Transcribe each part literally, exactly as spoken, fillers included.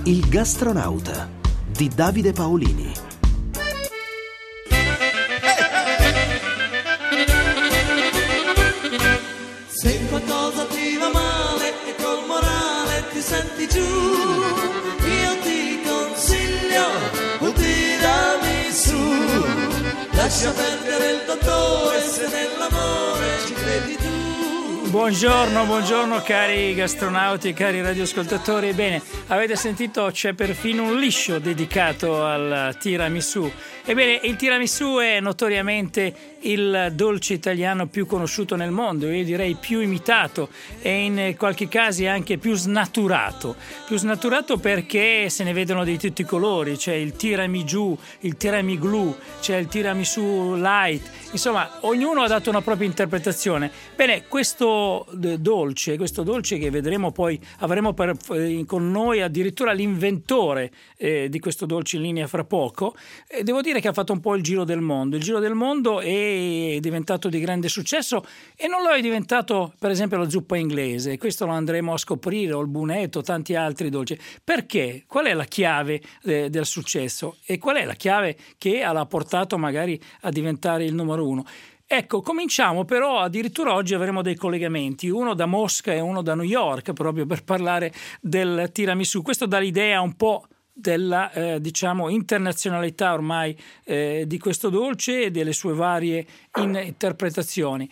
Il gastronauta di Davide Paolini. Se qualcosa ti va male e col morale ti senti giù, io ti consiglio un tiramisù. Lascia perdere il dottore se nell'amore ci credi tu. Buongiorno, buongiorno cari gastronauti, cari radioascoltatori. Bene, avete sentito, c'è perfino un liscio dedicato al tiramisù. Ebbene, il tiramisù è notoriamente il dolce italiano più conosciuto nel mondo, io direi più imitato e in qualche caso anche più snaturato. Più snaturato perché se ne vedono di tutti i colori, c'è il tiramisù, il tiramiglu, c'è il tiramisù light, insomma ognuno ha dato una propria interpretazione. Bene, questo dolce, questo dolce che vedremo poi, avremo per, con noi addirittura l'inventore eh, di questo dolce in linea fra poco, eh, devo dire che ha fatto un po' il giro del mondo, il giro del mondo è diventato di grande successo e non lo è diventato per esempio la zuppa inglese. Questo lo andremo a scoprire, o il bunetto, tanti altri dolci. Perché? Qual è la chiave eh, del successo e qual è la chiave che l'ha portato magari a diventare il numero uno? Ecco, cominciamo però, addirittura oggi avremo dei collegamenti, uno da Mosca e uno da New York, proprio per parlare del tiramisù. Questo dà l'idea un po' della eh, diciamo internazionalità ormai eh, di questo dolce e delle sue varie interpretazioni.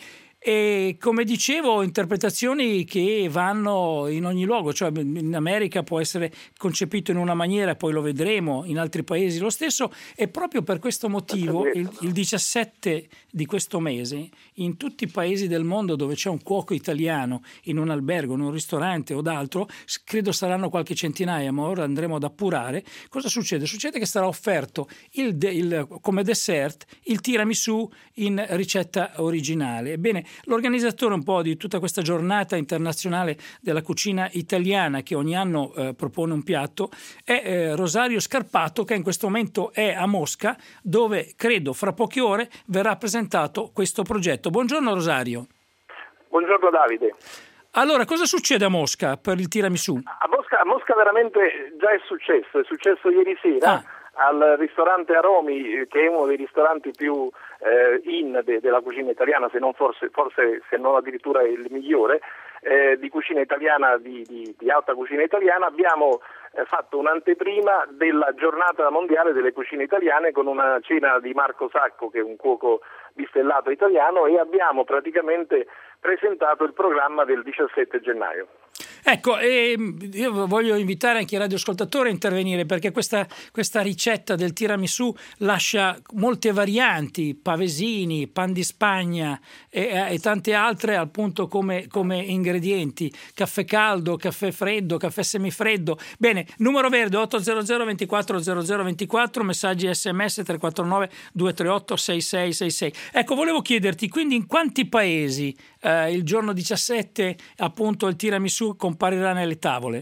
E come dicevo, interpretazioni che vanno in ogni luogo, cioè in America può essere concepito in una maniera, poi lo vedremo, in altri paesi lo stesso, e proprio per questo motivo il, il diciassette di questo mese in tutti i paesi del mondo dove c'è un cuoco italiano in un albergo, in un ristorante o d'altro, credo saranno qualche centinaia, ma ora andremo ad appurare. Cosa succede? Succede che sarà offerto il, il, come dessert il tiramisù in ricetta originale. Ebbene, l'organizzatore un po' di tutta questa giornata internazionale della cucina italiana, che ogni anno eh, propone un piatto, è eh, Rosario Scarpato, che in questo momento è a Mosca, dove credo fra poche ore verrà presentato questo progetto. Buongiorno Rosario. Buongiorno Davide. Allora, cosa succede a Mosca per il tiramisù? A Mosca, a Mosca veramente già è successo, è successo ieri sera. Ah. Al ristorante Aromi, che è uno dei ristoranti più eh, in de, della cucina italiana, se non forse, forse se non addirittura il migliore, eh, di cucina italiana, di, di, di alta cucina italiana, abbiamo eh, fatto un'anteprima della giornata mondiale delle cucine italiane con una cena di Marco Sacco, che è un cuoco bistellato italiano, e abbiamo praticamente presentato il programma del diciassette gennaio. Ecco, e io voglio invitare anche i radioascoltatori a intervenire, perché questa, questa ricetta del tiramisù lascia molte varianti, pavesini, pan di Spagna e, e tante altre appunto come, come ingredienti, caffè caldo, caffè freddo, caffè semifreddo. Bene, numero verde otto zero zero ventiquattro zero zero ventiquattro, messaggi sms tre quattro nove due tre otto sei sei sei sei. Ecco, volevo chiederti quindi in quanti paesi eh, il giorno diciassette appunto il tiramisù comparirà nelle tavole?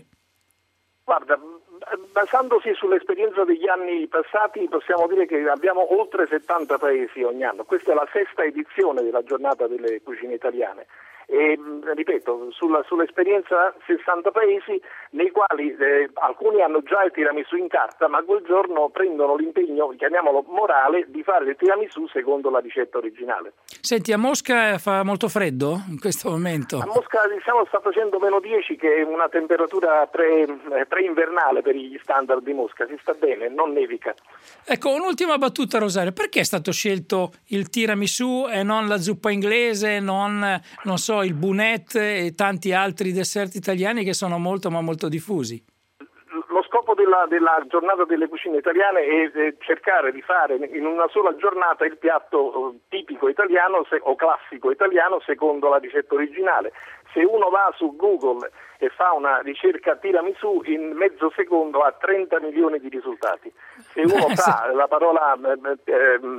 Guarda, basandosi sull'esperienza degli anni passati, possiamo dire che abbiamo oltre settanta paesi ogni anno. Questa è la sesta edizione della giornata delle cucine italiane. E ripeto, sulla, sull'esperienza sessanta paesi nei quali eh, alcuni hanno già il tiramisù in carta, ma quel giorno prendono l'impegno, chiamiamolo morale, di fare il tiramisù secondo la ricetta originale. Senti, a Mosca fa molto freddo in questo momento? A Mosca diciamo sta facendo meno dieci, che è una temperatura pre, eh, pre-invernale per gli standard di Mosca, si sta bene, non nevica. Ecco, un'ultima battuta Rosario, perché è stato scelto il tiramisù e non la zuppa inglese, non, non so, il bunette e tanti altri dessert italiani che sono molto ma molto diffusi? Lo scopo della, della giornata delle cucine italiane è, è cercare di fare in una sola giornata il piatto tipico italiano se, o classico italiano secondo la ricetta originale. Se uno va su Google e fa una ricerca tiramisù, in mezzo secondo ha trenta milioni di risultati. Se uno fa la parola eh,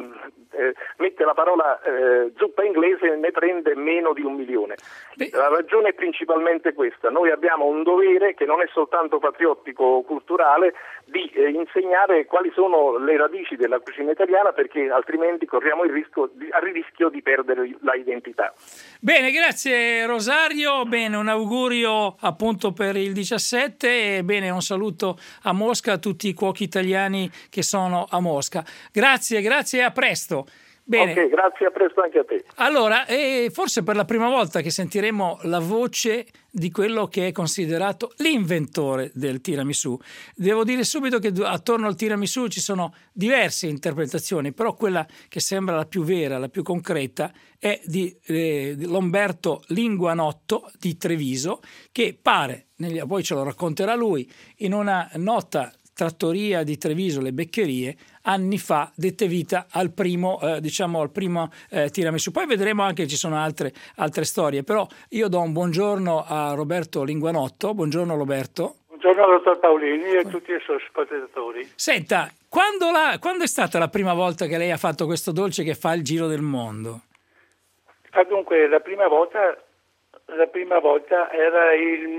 eh, mette la parola eh, zuppa inglese, ne prende meno di un milione. La ragione è principalmente questa: noi abbiamo un dovere che non è soltanto patriottico o culturale di eh, insegnare quali sono le radici della cucina italiana, perché altrimenti corriamo il rischio di, il rischio di perdere la identità. Bene, grazie Rosario. augurio, bene, un augurio appunto per il diciassette e bene, un saluto a Mosca a tutti i cuochi italiani che sono a Mosca. Grazie, grazie e a presto. Bene. Ok, grazie, a presto anche a te. Allora, eh, forse per la prima volta che sentiremo la voce di quello che è considerato l'inventore del tiramisù. Devo dire subito che attorno al tiramisù ci sono diverse interpretazioni, però quella che sembra la più vera, la più concreta, è di, eh, di Lomberto Linguanotto di Treviso, che pare, poi ce lo racconterà lui, in una nota trattoria di Treviso, le Beccherie, anni fa dette vita al primo, eh, diciamo al primo eh, tiramisù. Poi vedremo anche che ci sono altre, altre storie, però io do un buongiorno a Roberto Linguanotto. Buongiorno Roberto. Buongiorno dottor Paolini e a tutti i suoi ascoltatori. Senta, quando, la, quando è stata la prima volta che lei ha fatto questo dolce che fa il giro del mondo? Ah, dunque, la prima volta, la prima volta era il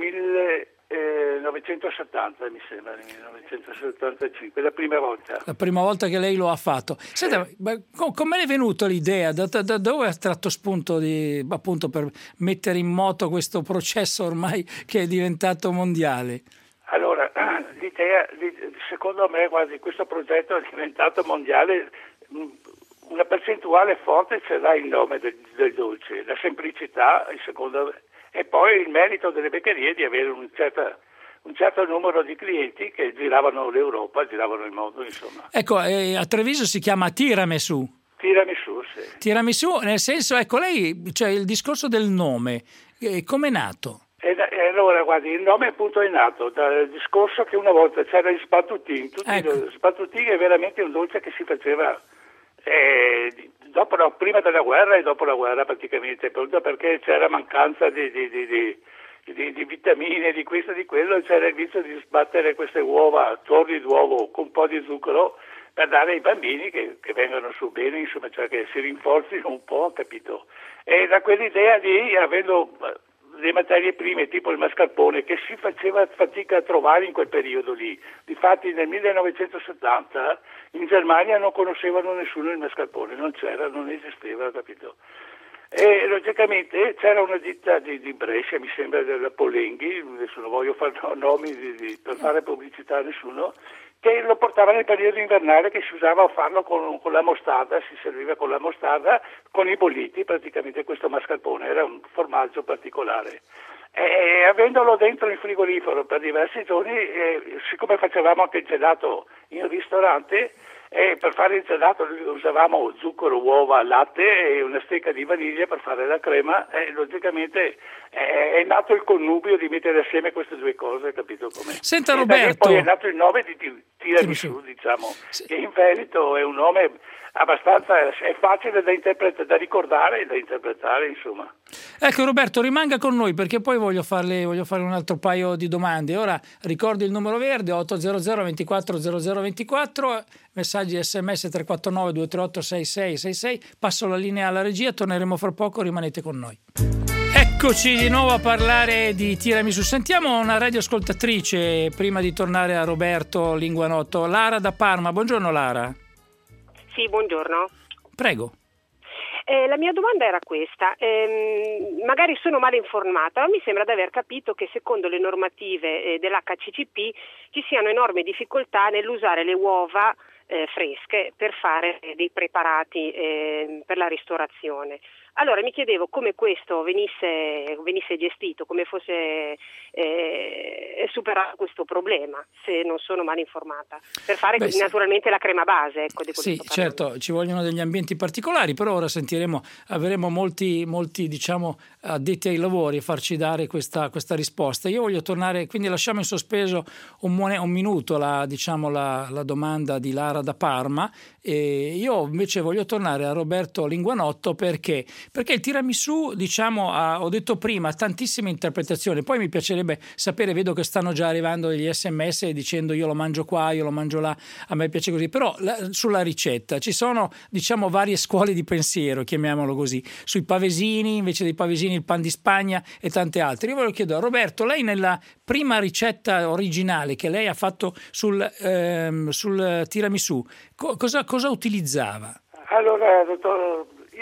millenovecentosettanta, mi sembra, nel millenovecentosettantacinque, la prima volta. La prima volta che lei lo ha fatto. Senta, sì. Come è venuta l'idea? Da, da, da dove ha tratto spunto di, appunto per mettere in moto questo processo ormai che è diventato mondiale? Allora, l'idea, secondo me, guardi, questo progetto è diventato mondiale. Una percentuale forte ce l'ha il nome del, del dolce, la semplicità, il secondo, e poi il merito delle beccherie di avere un certo, un certo numero di clienti che giravano l'Europa, giravano il mondo, insomma. Ecco, eh, a Treviso si chiama tiramisù. Tiramisù, sì. Tiramisù, nel senso, ecco, lei, cioè il discorso del nome, eh, come è nato? E, e allora, guardi, il nome appunto è nato dal discorso che una volta c'era il spattutin. Tutti ecco. Lo spattutin è veramente un dolce che si faceva Eh, dopo, no, prima della guerra e dopo la guerra praticamente, perché c'era mancanza di, di, di, di, di, di vitamine, di questo e di quello, c'era il vizio di sbattere queste uova, torri d'uovo con un po' di zucchero per dare ai bambini che, che vengano su bene, insomma, cioè che si rinforzino un po', capito? E da quell'idea di, avendo le materie prime tipo il mascarpone che si faceva fatica a trovare in quel periodo lì, difatti nel millenovecentosettanta in Germania non conoscevano nessuno il mascarpone, non c'era, non esisteva, capito? E logicamente c'era una ditta di, di Brescia, mi sembra della Polenghi, adesso non voglio fare nomi di, di, per fare pubblicità a nessuno, che lo portava nel periodo invernale, che si usava a farlo con, con la mostarda, si serviva con la mostarda, con i bolliti, praticamente questo mascarpone, era un formaggio particolare. E avendolo dentro il frigorifero per diversi giorni, eh, siccome facevamo anche il gelato in ristorante, e per fare il gelato usavamo zucchero, uova, latte e una stecca di vaniglia per fare la crema, e logicamente è, è nato il connubio di mettere assieme queste due cose, capito come? Senta e Roberto, poi è nato il nome di tiramisù, diciamo, sì. Che in Veneto è un nome abbastanza, è facile da interpretare, da ricordare e da interpretare, insomma. Ecco Roberto, rimanga con noi perché poi voglio farle voglio fare un altro paio di domande. Ora ricordi il numero verde otto zero zero ventiquattro zero zero ventiquattro, messaggi sms tre quattro nove due tre otto sei sei sei sei. Passo la linea alla regia, torneremo fra poco, rimanete con noi. Eccoci di nuovo a parlare di tiramisù. Sentiamo una radioascoltatrice prima di tornare a Roberto Linguanotto. Lara da Parma. Buongiorno Lara. Sì, buongiorno. Prego. Eh, la mia domanda era questa, eh, magari sono male informata, ma mi sembra di aver capito che secondo le normative eh, dell'H C C P ci siano enormi difficoltà nell'usare le uova eh, fresche per fare dei preparati eh, per la ristorazione. Allora mi chiedevo come questo venisse, venisse gestito, come fosse eh, superato questo problema, se non sono mal informata, per fare Beh, naturalmente la crema base. Ecco, di sì, certo, ci vogliono degli ambienti particolari, però ora sentiremo, avremo molti, molti diciamo, addetti ai lavori a farci dare questa, questa risposta. Io voglio tornare, quindi lasciamo in sospeso un, un minuto la, diciamo, la, la domanda di Lara da Parma, e io invece voglio tornare a Roberto Linguanotto perché Perché il tiramisù, diciamo, ha, ho detto prima, ha tantissime interpretazioni. Poi mi piacerebbe sapere, vedo che stanno già arrivando degli sms dicendo io lo mangio qua, io lo mangio là, a me piace così. Però la, sulla ricetta ci sono, diciamo, varie scuole di pensiero, chiamiamolo così. Sui pavesini, invece dei pavesini il pan di Spagna e tante altre. Io voglio chiedere a Roberto, lei nella prima ricetta originale che lei ha fatto sul, ehm, sul tiramisù, co- cosa, cosa utilizzava? Allora, dottor... Io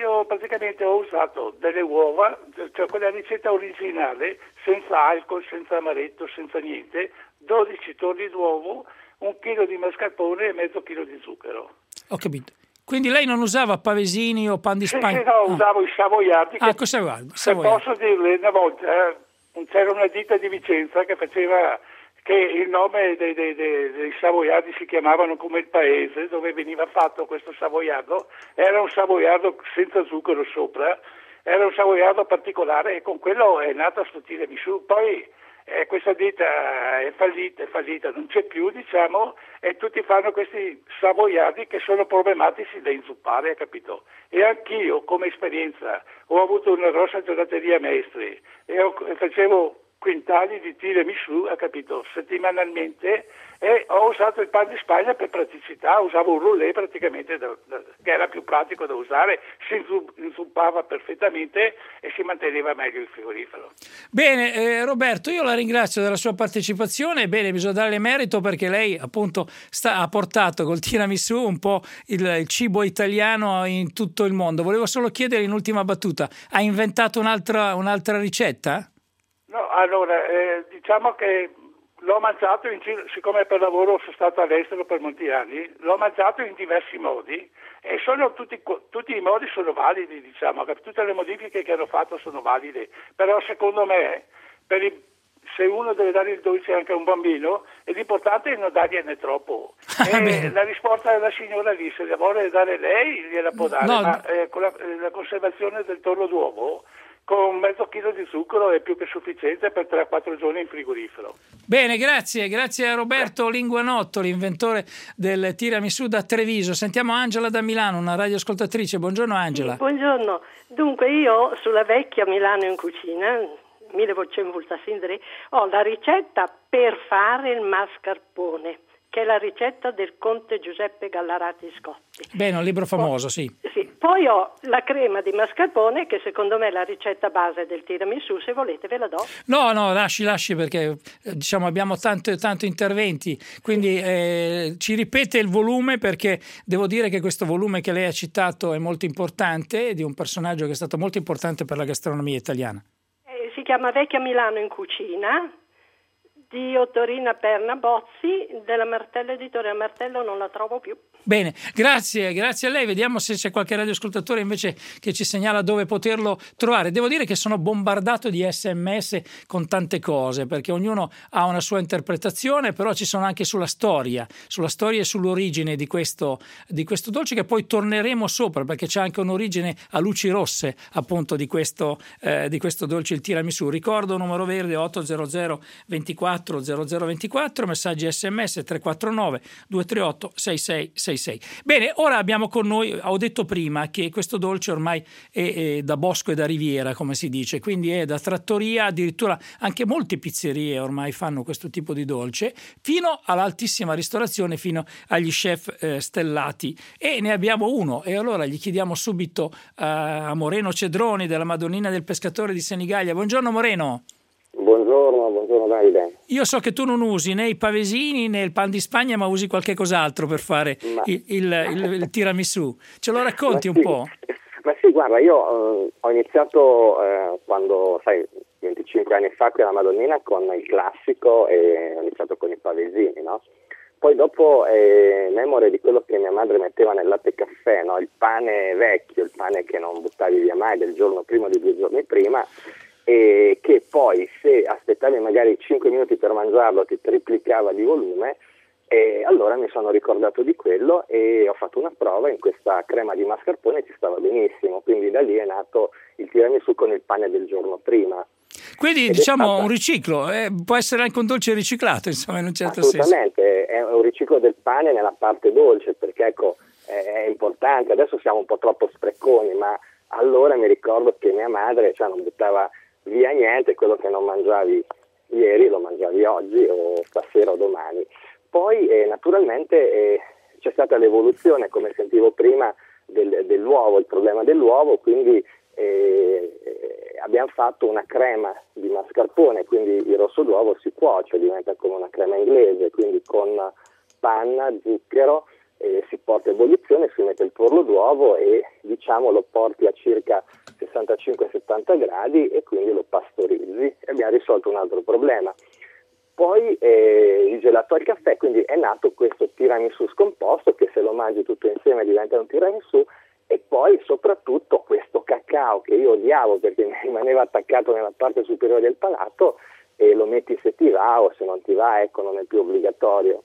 io praticamente ho usato delle uova, cioè quella ricetta originale, senza alcol, senza amaretto, senza niente, dodici torri d'uovo, un chilo di mascarpone e mezzo chilo di zucchero. Ho capito. Quindi lei non usava pavesini o pan di Sì, Spagna? sì, no, ah. usavo i savoiardi. Ah, che, cosa vuoi? se posso dirle, una volta eh, c'era una ditta di Vicenza che faceva, che il nome dei, dei, dei, dei savoiardi si chiamavano come il paese dove veniva fatto questo savoiardo, era un savoiardo senza zucchero sopra, era un savoiardo particolare e con quello è nata sto tiramisù. Poi eh, questa ditta è fallita, è fallita, non c'è più, diciamo, e tutti fanno questi savoiardi che sono problematici da inzuppare, capito? E anch'io come esperienza ho avuto una grossa gelateria Maestri e, ho, e facevo quintali di tiramisù, ha capito, settimanalmente, e ho usato il pan di Spagna per praticità, usavo un roulé praticamente da, da, che era più pratico da usare, si inzuppava perfettamente e si manteneva meglio il frigorifero. Bene, eh, Roberto, io la ringrazio della sua partecipazione. Bene, bisogna darle merito perché lei appunto sta, ha portato col tiramisù un po' il, il cibo italiano in tutto il mondo. Volevo solo chiedere in ultima battuta, ha inventato un'altra, un'altra ricetta? No, allora, eh, diciamo che l'ho mangiato, in, siccome per lavoro sono stato all'estero per molti anni, l'ho mangiato in diversi modi e sono tutti, tutti i modi sono validi, diciamo, tutte le modifiche che hanno fatto sono valide, però secondo me per il, se uno deve dare il dolce anche a un bambino, l'importante è non dargliene troppo. E la risposta della signora lì, se la vuole dare lei, gliela può dare, no, ma eh, con la, la conservazione del torro d'uovo, con mezzo chilo di zucchero è più che sufficiente per tre quattro giorni in frigorifero. Bene, grazie, grazie a Roberto Linguanotto, l'inventore del tiramisù da Treviso. Sentiamo Angela da Milano, una radioascoltatrice. Buongiorno Angela. Sì, buongiorno. Dunque io sulla vecchia Milano in cucina, mille volta sindri, ho la ricetta per fare il mascarpone, che è la ricetta del conte Giuseppe Gallarati Scotti. Bene, un libro famoso, sì. Sì. Poi ho la crema di mascarpone, che secondo me è la ricetta base del tiramisù, se volete ve la do. No, no, lasci, lasci, perché diciamo abbiamo tanto, tanto interventi, quindi eh, ci ripete il volume, perché devo dire che questo volume che lei ha citato è molto importante, di un personaggio che è stato molto importante per la gastronomia italiana. Eh, si chiama Vecchia Milano in cucina, di Ottorina Perna Bozzi, della Martello Editore. La Martello non la trovo più. Bene, grazie, grazie a lei. Vediamo se c'è qualche radioascoltatore invece che ci segnala dove poterlo trovare. Devo dire che sono bombardato di sms con tante cose, perché ognuno ha una sua interpretazione, però ci sono anche sulla storia, sulla storia e sull'origine di questo, di questo dolce, che poi torneremo sopra, perché c'è anche un'origine a luci rosse appunto di questo, eh, di questo dolce, il tiramisù. Ricordo numero verde otto zero zero ventiquattro zero zero ventiquattro, messaggi sms tre quattro nove due tre otto sei sei sei sei. Bene, ora abbiamo con noi, ho detto prima che questo dolce ormai è, è da bosco e da riviera, come si dice, quindi è da trattoria, addirittura anche molte pizzerie ormai fanno questo tipo di dolce, fino all'altissima ristorazione, fino agli chef eh, stellati, e ne abbiamo uno, e allora gli chiediamo subito uh, a Moreno Cedroni della Madonnina del Pescatore di Senigallia. Buongiorno Moreno. Buongiorno, buongiorno Davide. Io so che tu non usi né i pavesini né il pan di Spagna, ma usi qualche cos'altro per fare ma... il, il, il, il tiramisù. Ce lo racconti ma un sì. po'? Ma sì, guarda, io eh, ho iniziato eh, quando, sai, venticinque anni fa qui alla Madonnina con il classico, e ho iniziato con i pavesini, no? Poi dopo, eh, memore di quello che mia madre metteva nel latte caffè, no? Il pane vecchio, il pane che non buttavi via mai del giorno prima o di due giorni prima, e che poi se aspettavi magari cinque minuti per mangiarlo ti triplicava di volume, e allora mi sono ricordato di quello e ho fatto una prova in questa crema di mascarpone e ci stava benissimo, quindi da lì è nato il tiramisù con il pane del giorno prima. Quindi Ed diciamo stata... un riciclo, eh, può essere anche un dolce riciclato, insomma, in un certo Assolutamente, senso. È un riciclo del pane nella parte dolce, perché ecco è importante, adesso siamo un po' troppo spreconi, ma allora mi ricordo che mia madre, cioè, non buttava via niente, quello che non mangiavi ieri lo mangiavi oggi o stasera o domani. Poi eh, naturalmente eh, c'è stata l'evoluzione, come sentivo prima, del, dell'uovo, il problema dell'uovo, quindi eh, abbiamo fatto una crema di mascarpone, quindi il rosso d'uovo si cuoce, diventa come una crema inglese, quindi con panna, zucchero, eh, si porta a ebollizione, si mette il tuorlo d'uovo e diciamo lo porti a circa sessantacinque settanta gradi e quindi lo pastorizzi e abbiamo risolto un altro problema. Poi eh, il gelato al caffè, quindi è nato questo tiramisù scomposto che se lo mangi tutto insieme diventa un tiramisù, e poi soprattutto questo cacao che io odiavo perché mi rimaneva attaccato nella parte superiore del palato, e lo metti se ti va, o se non ti va, ecco, non è più obbligatorio.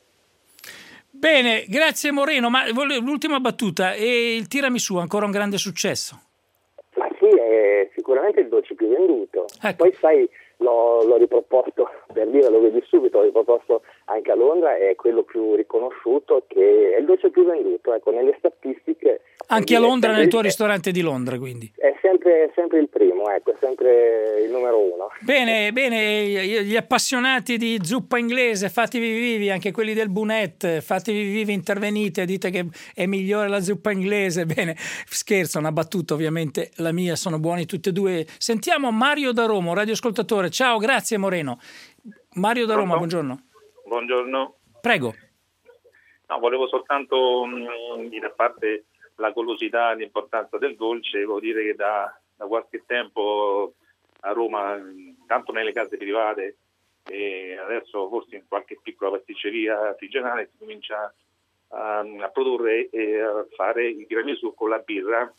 Bene, grazie Moreno, ma l'ultima battuta, e il tiramisù ha ancora un grande successo? Ma sì, è sicuramente il dolce più venduto. Ecco. Poi sai, l'ho, l'ho riproposto, per dire, lo vedi subito, l'ho riproposto anche a Londra, è quello più riconosciuto, che è il dolce più venduto, ecco, nelle statistiche. Anche a Londra, nel tuo ristorante di Londra, quindi? È sempre, è sempre il primo, ecco, è sempre il numero uno. Bene, bene, gli appassionati di zuppa inglese, fatevi vivi, anche quelli del Bunette, fatevi vivi, intervenite, dite che è migliore la zuppa inglese. Bene, scherzo, una battuta, ovviamente la mia, sono buoni tutti e due. Sentiamo Mario da Roma, radioascoltatore. Ciao, grazie Moreno. Mario da Roma, buongiorno. Buongiorno. Prego. No, volevo soltanto mh, dire, a parte la golosità e l'importanza del dolce, devo dire che da, da qualche tempo a Roma, tanto nelle case private e adesso forse in qualche piccola pasticceria artigianale, si comincia a, a produrre e a fare i tiramisù con la birra,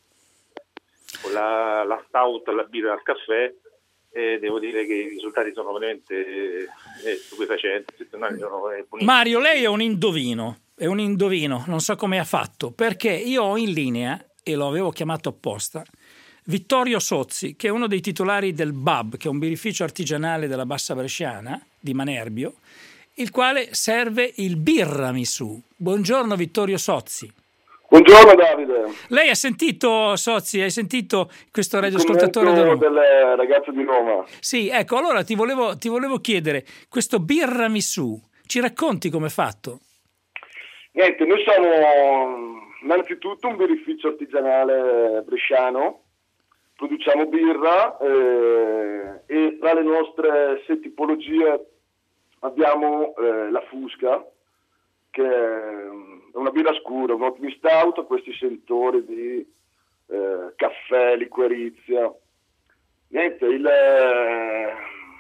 con la, la stout, la birra al caffè, e devo dire che i risultati sono veramente eh, stupefacenti. Sono, eh, Mario, lei è un indovino. È un indovino, non so come ha fatto, perché io ho in linea, e lo avevo chiamato apposta, Vittorio Sozzi, che è uno dei titolari del B A B, che è un birrificio artigianale della Bassa Bresciana, di Manerbio, il quale serve il birramisù. Buongiorno Vittorio Sozzi. Buongiorno Davide. Lei ha sentito, Sozzi, hai sentito questo radioascoltatore da Roma? Del ragazzo di Roma. Sì, ecco, allora ti volevo, ti volevo chiedere, questo birramisù, ci racconti come è fatto? Niente, noi siamo innanzitutto un birrificio artigianale bresciano, produciamo birra eh, e tra le nostre sei tipologie abbiamo eh, la Fusca, che è una birra scura, un ottimo stout, ha questi sentori di eh, caffè, liquirizia. Niente, il, eh,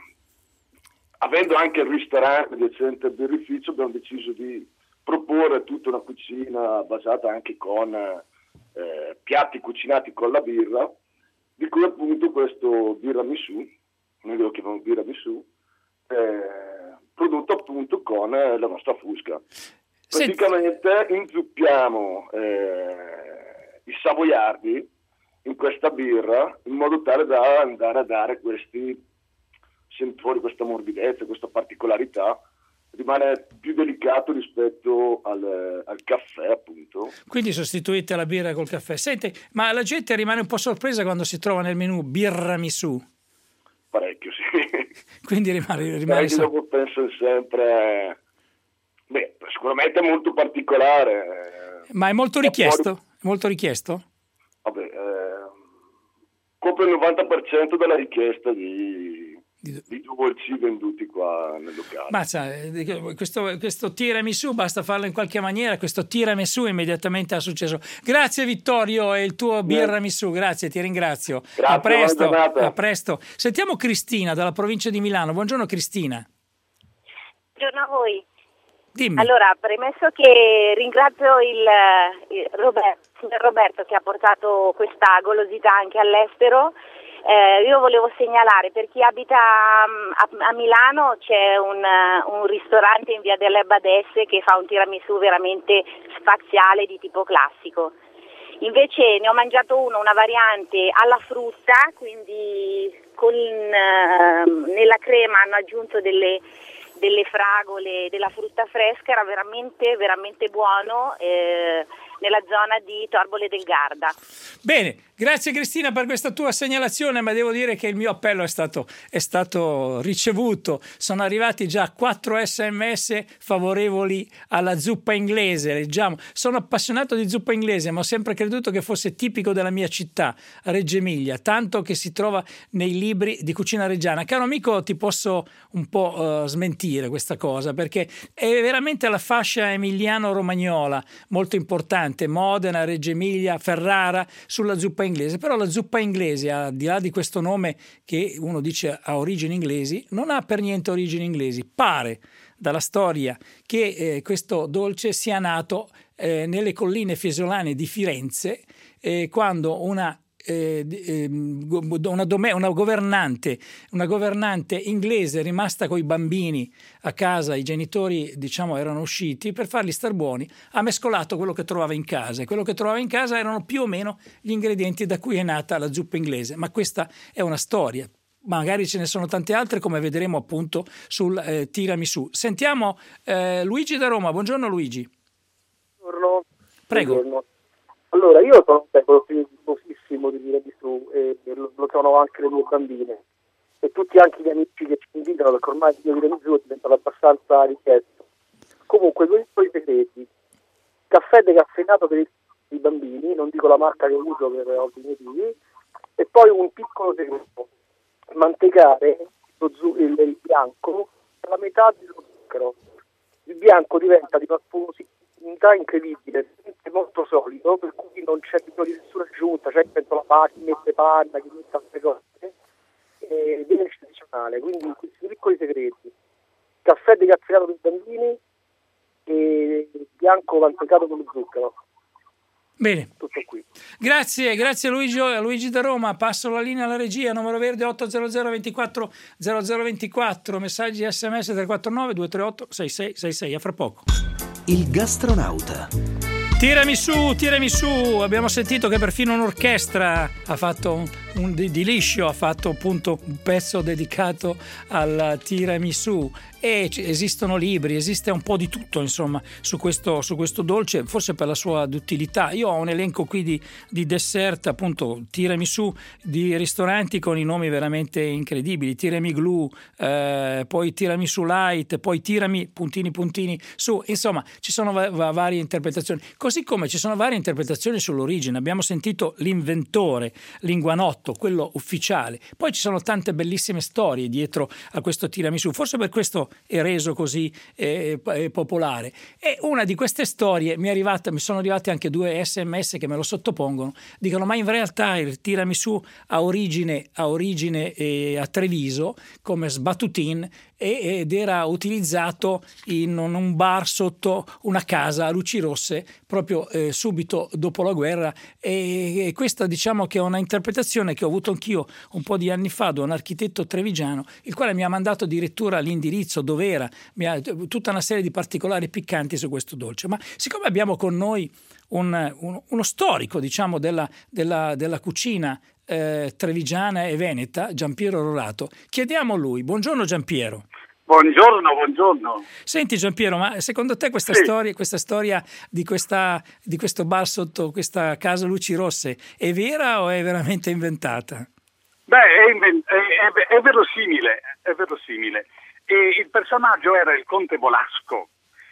avendo anche il ristorante decente al birrificio, abbiamo deciso di proporre tutta una cucina basata anche con eh, piatti cucinati con la birra, di cui appunto questo birramisù, noi lo chiamiamo birramisù, eh, prodotto appunto con la nostra Fusca. Praticamente inzuppiamo eh, i savoiardi in questa birra in modo tale da andare a dare questi sentori, questa morbidezza, questa particolarità. Rimane più delicato rispetto al, al caffè, appunto. Quindi sostituite la birra col caffè. Senti, ma la gente rimane un po' sorpresa quando si trova nel menù birramisù? Parecchio, sì. Quindi rimane... rimane so- dopo penso sempre... Beh, sicuramente è molto particolare. Ma è molto richiesto? Fuori... Molto richiesto? Vabbè, eh, copre il novanta per cento della richiesta di... di dolci venduti qua nel locale. Mazza, questo, questo tiramisù basta farlo in qualche maniera, questo tiramisù immediatamente ha successo. Grazie Vittorio e il tuo birramisù, grazie, ti ringrazio. Grazie, a presto, a presto. Sentiamo Cristina dalla provincia di Milano. Buongiorno Cristina. Buongiorno a voi. Dimmi. Allora, premesso che ringrazio il, il Roberto, il Roberto che ha portato questa golosità anche all'estero. Eh, io volevo segnalare, per chi abita a, a Milano c'è un, un ristorante in via delle Abbadesse che fa un tiramisù veramente spaziale di tipo classico. Invece ne ho mangiato uno, una variante alla frutta, quindi con, eh, nella crema hanno aggiunto delle, delle fragole, della frutta fresca, era veramente veramente buono. Eh, nella zona di Torbole del Garda. Bene, grazie Cristina per questa tua segnalazione, ma devo dire che il mio appello è stato, è stato ricevuto. Sono arrivati già quattro sms favorevoli alla zuppa inglese. Leggiamo. Sono appassionato di zuppa inglese, ma ho sempre creduto che fosse tipico della mia città, Reggio Emilia, tanto che si trova nei libri di cucina reggiana. Caro amico, ti posso un po' uh, smentire questa cosa, perché è veramente la fascia emiliano-romagnola molto importante, Modena, Reggio Emilia, Ferrara, sulla zuppa inglese. Però la zuppa inglese, al di là di questo nome che uno dice ha origini inglesi, non ha per niente origini inglesi. Pare dalla storia che eh, questo dolce sia nato eh, nelle colline fiesolane di Firenze, eh, quando una Eh, eh, una, dome- una governante una governante inglese rimasta coi bambini a casa, i genitori diciamo erano usciti, per farli star buoni ha mescolato quello che trovava in casa, e quello che trovava in casa erano più o meno gli ingredienti da cui è nata la zuppa inglese. Ma questa è una storia, magari ce ne sono tante altre, come vedremo appunto sul eh, tiramisù. Sentiamo eh, Luigi da Roma. Buongiorno Luigi. Buongiorno. Prego. Buongiorno. Allora, io sono un tifosissimo di tiramisù e lo, lo sono anche le mie bambine e tutti anche gli amici che ci invitano, perché ormai il tiramisù è diventato abbastanza richiesto. Comunque, due piccoli segreti: caffè decaffeinato per i bambini, non dico la marca che uso per ovvi motivi, e poi un piccolo segreto: mantecare lo zu- il, il bianco alla metà dello zucchero. Il bianco diventa di un'unità incredibile, è molto solido, per cui non c'è bisogno di nessuna aggiunta. C'è dentro la panna, chi mette panna, chi mette altre cose, e viene eccezionale. Quindi questi piccoli segreti: caffè decaffeinato per i bambini e bianco mantecato con lo zucchero. Bene, tutto qui. Grazie, grazie Luigi, Luigi da Roma. Passo la linea alla regia, numero verde otto zero zero ventiquattro zero zero ventiquattro, messaggi sms tre quattro nove due tre otto sei sei sei sei. A fra poco. Il gastronauta. Tiramisù, tiramisù, abbiamo sentito che perfino un'orchestra ha fatto un, un di, di liscio, ha fatto appunto un pezzo dedicato al tiramisù, e c- esistono libri, esiste un po' di tutto insomma su questo, su questo dolce, forse per la sua utilità. Io ho un elenco qui di, di dessert, appunto tiramisù, di ristoranti con i nomi veramente incredibili: Tiramiglu, eh, poi tiramisù light, poi tirami puntini puntini su, insomma ci sono va- va- varie interpretazioni. Così come ci sono varie interpretazioni sull'origine. Abbiamo sentito l'inventore, l'inguanotto, quello ufficiale. Poi ci sono tante bellissime storie dietro a questo tiramisù. Forse per questo è reso così eh, popolare. E una di queste storie mi è arrivata, mi sono arrivate anche due sms che me lo sottopongono. Dicono: ma in realtà il tiramisù ha origine, ha origine eh, a Treviso come sbattutin, ed era utilizzato in un bar sotto una casa a luci rosse proprio eh, subito dopo la guerra, e, e questa diciamo che è una interpretazione che ho avuto anch'io un po' di anni fa da un architetto trevigiano, il quale mi ha mandato addirittura l'indirizzo dove era, mi ha tutta una serie di particolari piccanti su questo dolce. Ma siccome abbiamo con noi un, un, uno storico diciamo della, della, della cucina eh, trevigiana e veneta, Giampiero Rorato, chiediamo a lui. Buongiorno Giampiero. Buongiorno, buongiorno. Senti Giampiero, ma secondo te questa sì. storia, questa storia di, questa, di questo bar sotto questa casa luci rosse è vera o è veramente inventata? Beh, è, invent- è, è, è verosimile, è verosimile. E il personaggio era il conte Bolasco,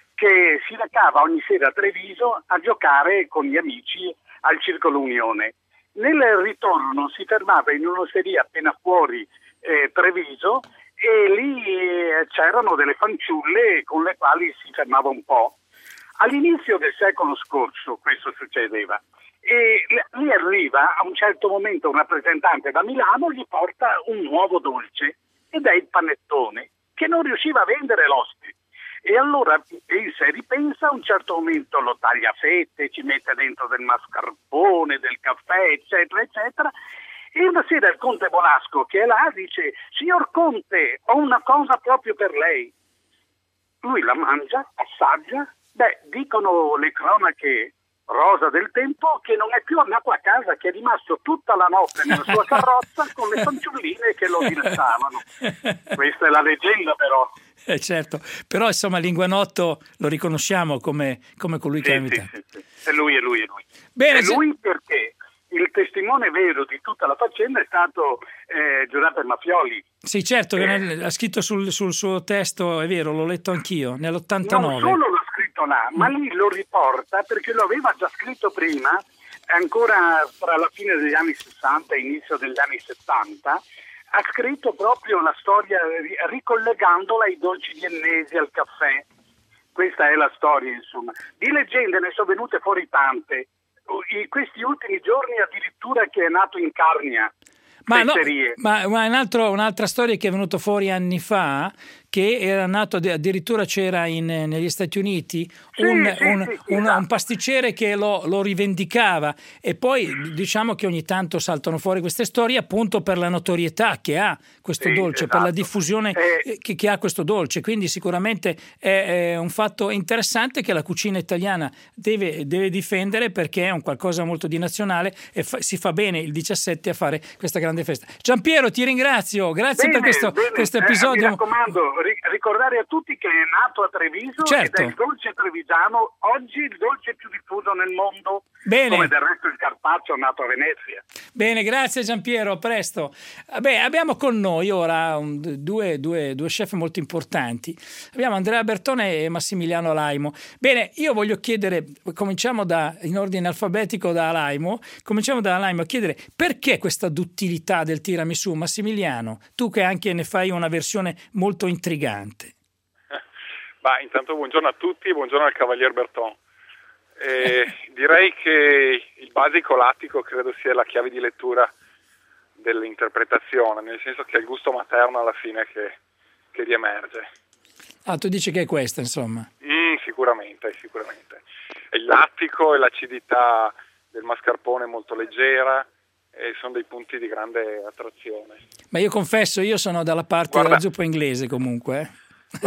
che si recava ogni sera a Treviso a giocare con gli amici al Circolo Unione. Nel ritorno si fermava in un'osteria appena fuori eh, Treviso, e lì eh, c'erano delle fanciulle con le quali si fermava un po'. All'inizio del secolo scorso questo succedeva, e lì arriva a un certo momento un rappresentante da Milano, gli porta un nuovo dolce, ed è il panettone, che non riusciva a vendere l'oste. E allora pensa e ripensa, a un certo momento lo taglia a fette, ci mette dentro del mascarpone, del caffè, eccetera, eccetera. E una sera il conte Bolasco, che è là, dice: signor conte, ho una cosa proprio per lei. Lui la mangia, assaggia. Beh, dicono le cronache rosa del tempo, che non è più andato a casa, che è rimasto tutta la notte nella sua carrozza con le fanciulline che lo dilettavano. Questa è la leggenda, però. Eh certo, però insomma Linguanotto lo riconosciamo come, come colui che Sì, ha invitato. sì, sì, sì. È lui, è lui, è lui. Bene, è lui perché il testimone vero di tutta la faccenda è stato eh, Giuseppe Maffioli. Sì, certo, Eh. nel- ha scritto sul, sul suo testo, è vero, l'ho letto anch'io, nell'ottantanove. Non solo l'ha scritto là, ma lì lo riporta perché lo aveva già scritto prima, ancora tra la fine degli anni sessanta e inizio degli anni settanta, ha scritto proprio la storia ri- ricollegandola ai dolci viennesi, al caffè. Questa è la storia, insomma. Di leggende ne sono venute fuori tante. In questi ultimi giorni addirittura che è nato in Carnia. Ma, no, fesserie. ma, ma un altro- un'altra storia che è venuta fuori anni fa, che era nato addi- addirittura c'era in, negli Stati Uniti Sì, un, sì, un- sì, sì, un- esatto. un pasticcere che lo, lo rivendicava, e poi diciamo che ogni tanto saltano fuori queste storie appunto per la notorietà che ha questo Sì, dolce, per la esatto. diffusione Eh, eh, che, che ha questo dolce, quindi sicuramente è, è un fatto interessante che la cucina italiana deve, deve difendere, perché è un qualcosa molto di nazionale e fa- si fa bene il diciassette a fare questa grande festa. Giampiero, ti ringrazio, grazie Bene, per questo, bene. questo Eh, episodio. mi raccomando, ri- ricordare a tutti che è nato a Treviso Certo. ed è il dolce trevigiano, oggi il dolce più diffuso nel mondo, Bene. come del resto il carpaccio nato a Venezia. Bene, grazie Giampiero, a presto. Beh, abbiamo con noi ora un- due, due, due chef molto importanti. Abbiamo Andrea Bertone e Massimiliano Laimo. Bene, io voglio chiedere, cominciamo da, in ordine alfabetico da Laimo, cominciamo da Laimo a chiedere perché questa duttilità del tiramisù. Massimiliano, tu che anche ne fai una versione molto intrigante. Bah, intanto buongiorno a tutti e buongiorno al Cavalier Berton. Eh, direi che il basico lattico credo sia la chiave di lettura dell'interpretazione, nel senso che è il gusto materno alla fine che, che riemerge. Ah, tu dici che è questa, insomma. Mm, sicuramente, sicuramente. E il lattico e l'acidità del mascarpone molto leggera e sono dei punti di grande attrazione. Ma io confesso, io sono dalla parte Guarda. della zuppa inglese comunque. eh.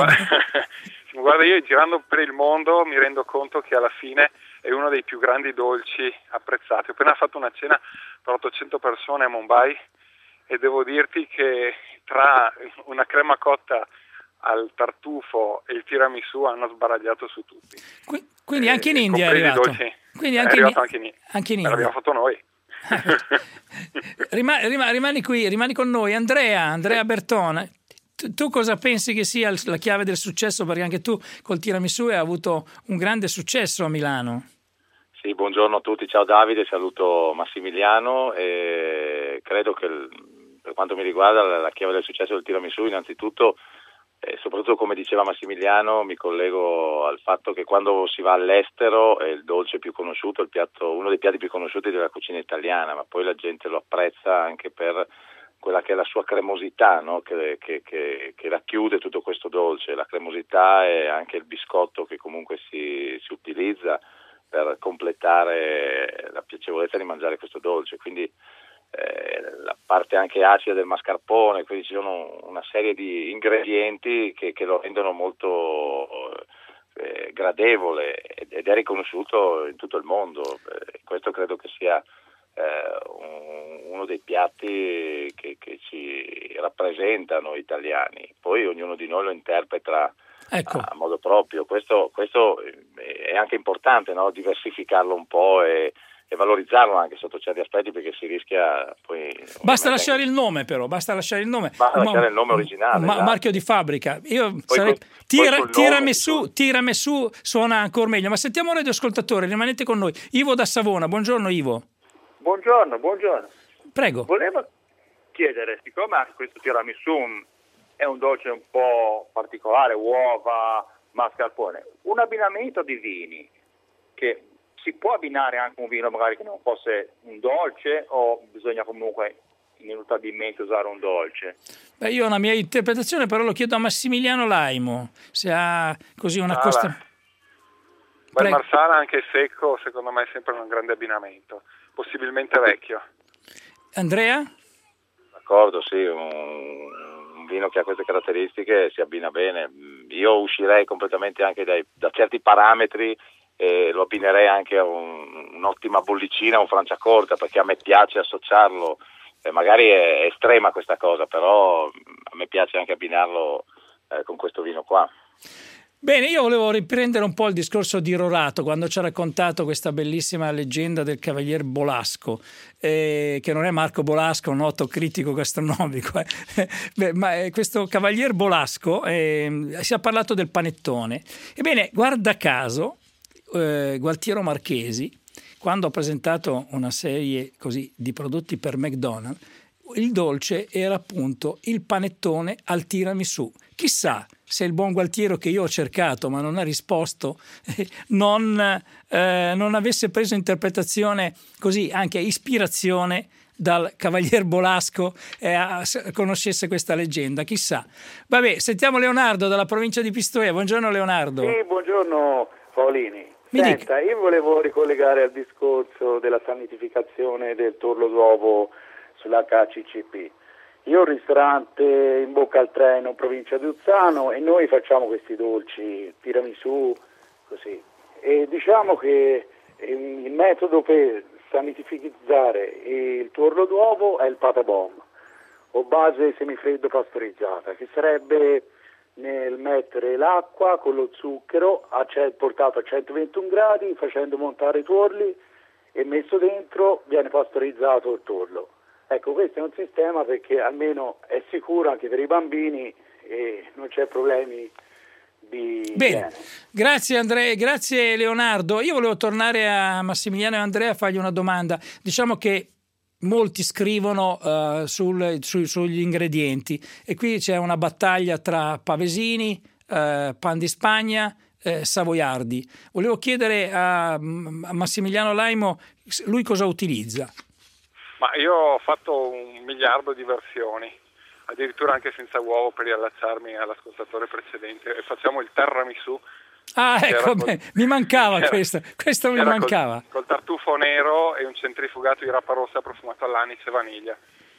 Guarda, io girando per il mondo mi rendo conto che alla fine è uno dei più grandi dolci apprezzati. Ho appena fatto una cena per ottocento persone a Mumbai e devo dirti che tra una crema cotta al tartufo e il tiramisù hanno sbaragliato su tutti. Qui- Quindi anche in Eh, India è compresi i arrivato. dolci. Quindi È anche in, arrivato anche in, anche in eh, India. l'abbiamo fatto noi. Rima- rima- rimani qui, rimani con noi. Andrea, Andrea Bertone, tu, tu cosa pensi che sia il- la chiave del successo? Perché anche tu col tiramisù hai avuto un grande successo a Milano. Sì, buongiorno a tutti, ciao Davide, saluto Massimiliano e credo che il- per quanto mi riguarda la, la chiave del successo del tiramisù innanzitutto, e soprattutto come diceva Massimiliano, mi collego al fatto che quando si va all'estero è il dolce più conosciuto, il piatto, uno dei piatti più conosciuti della cucina italiana, ma poi la gente lo apprezza anche per quella che è la sua cremosità, no? che, che, che, che racchiude tutto questo dolce, la cremosità e anche il biscotto che comunque si, si utilizza per completare la piacevolezza di mangiare questo dolce, quindi eh, la parte anche acida del mascarpone, quindi ci sono una serie di ingredienti che, che lo rendono molto eh, gradevole ed è riconosciuto in tutto il mondo. Eh, questo credo che sia eh, un, uno dei piatti che, che ci rappresentano italiani, poi ognuno di noi lo interpreta Ecco. a modo proprio. Questo, questo è anche importante, no? Diversificarlo un po' e, e valorizzarlo anche sotto certi aspetti, perché si rischia poi... Basta lasciare il nome però, basta lasciare il nome. Basta Un- lasciare il nome originale, un ma- esatto. marchio di fabbrica. Io Poi sarei... col- Tira- poi col tiramisù, nome- tiramisù suona ancora meglio, ma sentiamo un radioascoltatore, rimanete con noi. Ivo da Savona, buongiorno Ivo. Buongiorno, buongiorno. Prego. Volevo chiedere, siccome anche questo tiramisù è un dolce un po' particolare, uova, mascarpone, un abbinamento di vini che si può abbinare anche un vino magari che non fosse un dolce o bisogna comunque ineluttabilmente usare un dolce? Beh, io ho una mia interpretazione, però lo chiedo a Massimiliano Laimo, se ha così una Ah, costa... Ma il Prego. marsala anche secco secondo me è sempre un grande abbinamento, possibilmente vecchio. Andrea? D'accordo, sì, un, un vino che ha queste caratteristiche si abbina bene. Io uscirei completamente anche dai, da certi parametri e lo abbinerei anche a un, un'ottima bollicina, un franciacorta, perché a me piace associarlo, eh, magari è, è estrema questa cosa, però a me piace anche abbinarlo eh, con questo vino qua. Bene, io volevo riprendere un po' il discorso di Rorato, quando ci ha raccontato questa bellissima leggenda del Cavalier Bolasco, eh, che non è Marco Bolasco, un noto critico gastronomico. Eh. Beh, ma eh, questo Cavalier Bolasco, eh, si è parlato del panettone. Ebbene, guarda caso, eh, Gualtiero Marchesi, quando ha presentato una serie così di prodotti per McDonald's, il dolce era appunto il panettone al tiramisù. Chissà se il buon Gualtiero, che io ho cercato ma non ha risposto, eh, non, eh, non avesse preso interpretazione, così anche ispirazione dal Cavalier Bolasco e eh, conoscesse questa leggenda, chissà. Vabbè, sentiamo Leonardo dalla provincia di Pistoia. Buongiorno Leonardo. Sì, buongiorno Paolini. Mi Senta, dica. io volevo ricollegare al discorso della sanificazione del torlo d'uovo sull'H C C P. Io ho un ristorante in Bocca al Treno, provincia di Uzzano, e noi facciamo questi dolci, tiramisù, così. E diciamo che il metodo per sanitificare il tuorlo d'uovo è il patabom, o base semifreddo pastorizzata, che sarebbe nel mettere l'acqua con lo zucchero a c- portato a centoventuno gradi, facendo montare i tuorli, e messo dentro viene pastorizzato il tuorlo. Ecco, questo è un sistema perché almeno è sicuro anche per i bambini e non c'è problemi di Bene, igiene. Grazie Andrea, grazie Leonardo. Io volevo tornare a Massimiliano e Andrea a fargli una domanda. Diciamo che molti scrivono uh, sul, su, sugli ingredienti, e qui c'è una battaglia tra pavesini, uh, pan di Spagna, eh, savoiardi. Volevo chiedere a, a Massimiliano Laimo lui cosa utilizza. Ma io ho fatto un miliardo di versioni, addirittura anche senza uovo, per riallacciarmi all'ascoltatore precedente, e facciamo il tiramisù. Ah, ecco, col, beh, mi mancava era, questo, questo mi mancava. Col, col tartufo nero e un centrifugato di rapa rossa profumato all'anice e vaniglia.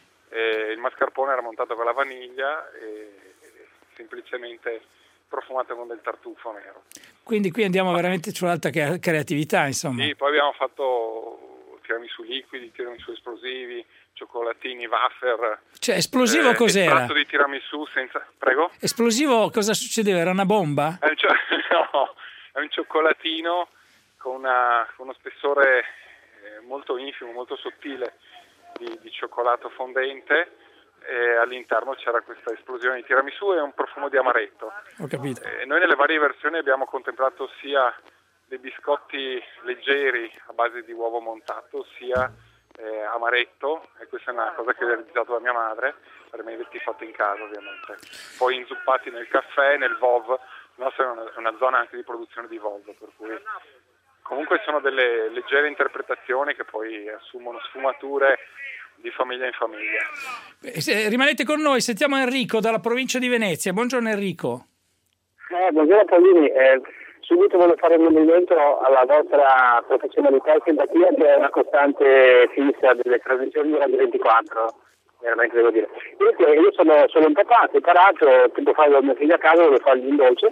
E il mascarpone era montato con la vaniglia e semplicemente profumato con del tartufo nero. Quindi qui andiamo veramente sull'alta creatività, insomma. Sì, poi abbiamo fatto tiramisù liquidi, tiramisù esplosivi, cioccolatini, wafer. Cioè, esplosivo eh, cos'era? Estratto di tiramisù senza... Prego? Esplosivo cosa succedeva? Era una bomba? È un, cio... no, è un cioccolatino con, una, con uno spessore eh, molto infimo, molto sottile di, di cioccolato fondente, e all'interno c'era questa esplosione di tiramisù e un profumo di amaretto. Ho capito. Eh, noi nelle varie versioni abbiamo contemplato sia dei biscotti leggeri a base di uovo montato, sia eh, amaretto, e questa è una cosa che ho realizzato da mia madre, per me detti fatti in casa ovviamente. Poi inzuppati nel caffè, nel V O V, la nostra è una, una zona anche di produzione di V O V, per cui comunque sono delle leggere interpretazioni che poi assumono sfumature di famiglia in famiglia. Eh, rimanete con noi, sentiamo Enrico dalla provincia di Venezia. Buongiorno Enrico. Eh, buongiorno Paolini. Eh, Subito voglio fare un monumento alla vostra professionalità e simpatia, che è una costante fissa delle trasmissioni di Radio ventiquattro, veramente devo dire. Io, io sono, sono un papà separato, tempo fa avevo mio figlio a casa, volevo fargli un dolce,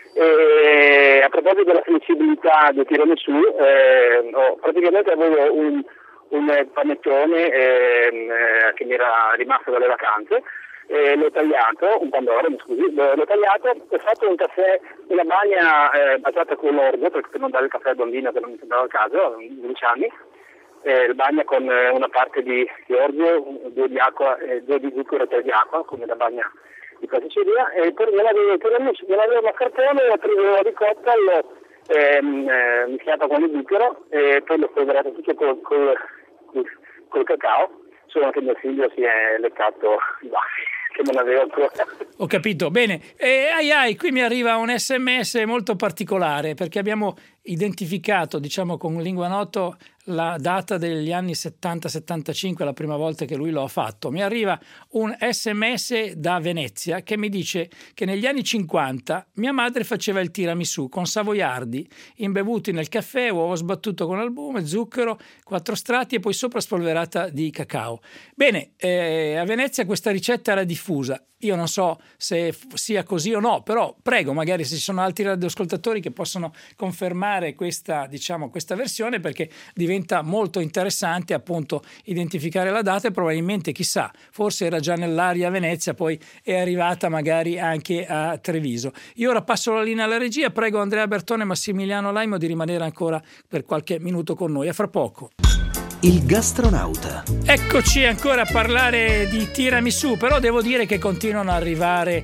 e a proposito della flessibilità del tiramisù, eh, oh, praticamente avevo un, un panettone eh, che mi era rimasto dalle vacanze. Eh, l'ho tagliato, un pandoro, mi scusi, l'ho tagliato, ho fatto un caffè, una bagna eh, baciata con l'orzo, per non dare il caffè al bambino che non mi sembrava il caso, undici anni, eh, bagna con eh, una parte di, di orzo, due di acqua, eh, due di zucchero e tre di acqua, come la bagna di pasticceria, e poi me l'avevo, me l'avevo mascarpone, ho preso la ricotta, l'ho ehm, eh, mischiata con il zucchero, e poi l'ho polverato tutto col, col, col, col cacao, solo che mio figlio si è leccato i baffi. Che non avevo ancora. Ho capito, bene. E ai ai, qui mi arriva un sms molto particolare, perché abbiamo identificato, diciamo con lingua noto, la data degli anni settanta settantacinque, la prima volta che lui lo ha fatto. Mi arriva un sms da Venezia che mi dice che negli anni cinquanta mia madre faceva il tiramisù con savoiardi imbevuti nel caffè, uovo sbattuto con albume, zucchero, quattro strati e poi sopra spolverata di cacao. Bene, eh, a Venezia questa ricetta era diffusa. Io non so se f- sia così o no, però prego, magari se ci sono altri radioascoltatori che possono confermare fare questa, diciamo, questa versione, perché diventa molto interessante appunto identificare la data e probabilmente, chissà, forse era già nell'aria a Venezia, poi è arrivata magari anche a Treviso. Io ora passo la linea alla regia, prego Andrea Bertone e Massimiliano Laimo di rimanere ancora per qualche minuto con noi. A fra poco. Il gastronauta. Eccoci ancora a parlare di tiramisù, però devo dire che continuano ad arrivare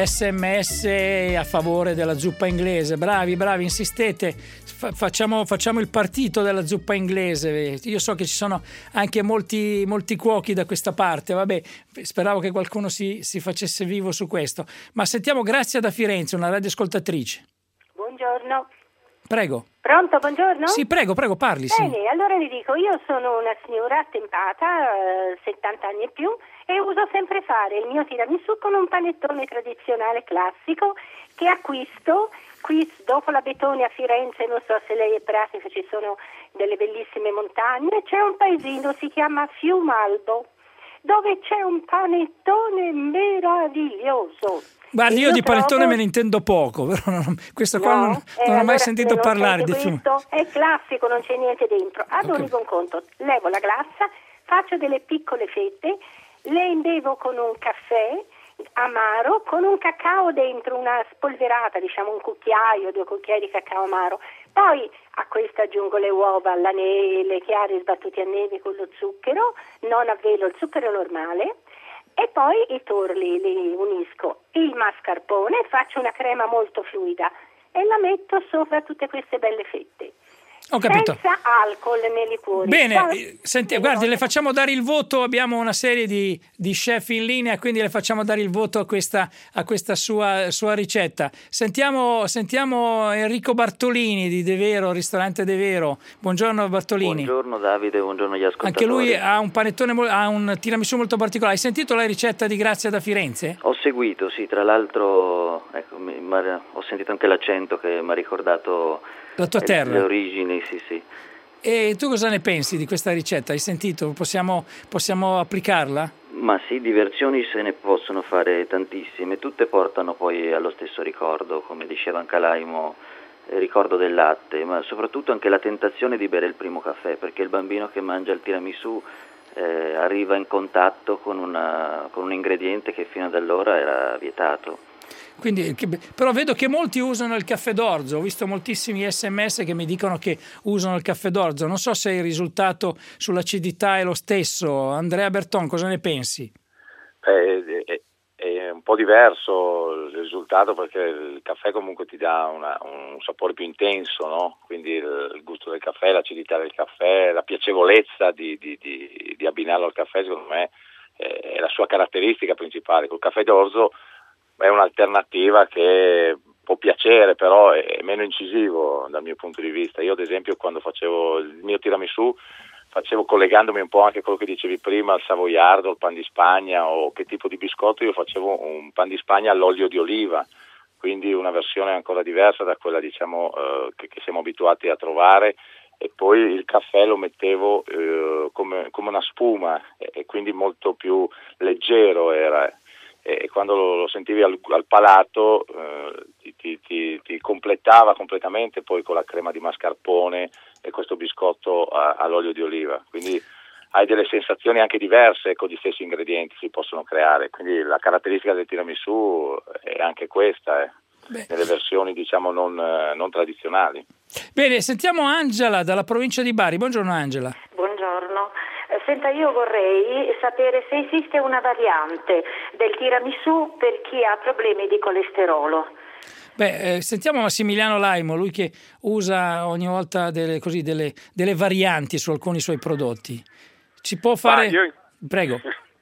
sms a favore della zuppa inglese. Bravi, bravi, insistete, Fa- facciamo, facciamo il partito della zuppa inglese. Io so che ci sono anche molti, molti cuochi da questa parte, vabbè, speravo che qualcuno si, si facesse vivo su questo. Ma sentiamo Grazia da Firenze, una radioascoltatrice. Buongiorno. Prego. Pronto, buongiorno? Sì, prego, prego, parli. Bene, sì. allora vi dico, io sono una signora attempata, eh, settanta anni e più, e uso sempre fare il mio tiramisù con un panettone tradizionale classico che acquisto qui dopo la Betone a Firenze. Non so se lei è pratica, ci sono delle bellissime montagne, c'è un paesino, si chiama Fiumalbo, dove c'è un panettone meraviglioso. Guardi, io, io di panettone trovo... me ne intendo poco, però non, questo no, qua non, eh, non ho allora, mai sentito parlare di Fiumalbo. Questo è classico, non c'è niente dentro. Ad Okay. ogni buon conto, levo la glassa, faccio delle piccole fette, le imbevo con un caffè amaro, con un cacao dentro, una spolverata, diciamo un cucchiaio, due cucchiai di cacao amaro. Poi a questo aggiungo le uova, la neve, le chiare sbattute a neve con lo zucchero, non a velo, il zucchero normale. E poi i torli li unisco, il mascarpone, faccio una crema molto fluida e la metto sopra tutte queste belle fette. Ho capito. Senza alcol nei liquori. Bene, Poi, senti, guardi, le facciamo dare il voto, abbiamo una serie di, di chef in linea, quindi le facciamo dare il voto a questa, a questa sua, sua ricetta. Sentiamo, sentiamo Enrico Bartolini di De Vero, ristorante De Vero. Buongiorno Bartolini. Buongiorno Davide, buongiorno agli ascoltatori. Anche lui ha un panettone, ha un tiramisù molto particolare. Hai sentito la ricetta di Grazia da Firenze? Ho seguito, sì, tra l'altro ecco, mi, ma, ho sentito anche l'accento che mi ha ricordato la tua eh, terra. Le origini, sì, sì. E tu cosa ne pensi di questa ricetta? Hai sentito? Possiamo, possiamo applicarla? Ma sì, di versioni se ne possono fare tantissime, tutte portano poi allo stesso ricordo, come diceva anche Laimo, il ricordo del latte, ma soprattutto anche la tentazione di bere il primo caffè, perché il bambino che mangia il tiramisù eh, arriva in contatto con, una, con un ingrediente che fino ad allora era vietato. Quindi, però vedo che molti usano il caffè d'orzo, ho visto moltissimi sms che mi dicono che usano il caffè d'orzo, non so se il risultato sull'acidità è lo stesso. Andrea Berton, cosa ne pensi? È, è, è un po' diverso il risultato, perché il caffè comunque ti dà una, un sapore più intenso, no? Quindi il, il gusto del caffè, l'acidità del caffè, la piacevolezza di, di, di, di abbinarlo al caffè, secondo me è la sua caratteristica principale. Col caffè d'orzo è un'alternativa che può piacere, però è meno incisivo dal mio punto di vista. Io ad esempio quando facevo il mio tiramisù facevo, collegandomi un po' anche a quello che dicevi prima, al savoiardo, al pan di Spagna o che tipo di biscotto, io facevo un pan di Spagna all'olio di oliva, quindi una versione ancora diversa da quella diciamo eh, che, che siamo abituati a trovare, e poi il caffè lo mettevo eh, come, come una spuma e, e quindi molto più leggero era. E quando lo, lo sentivi al, al palato eh, ti, ti, ti, ti completava completamente poi con la crema di mascarpone e questo biscotto a, all'olio di oliva, quindi hai delle sensazioni anche diverse con gli stessi ingredienti si possono creare, quindi la caratteristica del tiramisù è anche questa, eh, nelle versioni diciamo non, non tradizionali. Bene, sentiamo Angela dalla provincia di Bari. Buongiorno Angela. Buongiorno. Senta, io vorrei sapere se esiste una variante del tiramisù per chi ha problemi di colesterolo. Beh, eh, sentiamo Massimiliano Laimo, lui che usa ogni volta delle, così, delle, delle varianti su alcuni suoi prodotti. Ci può fare... Io, Prego.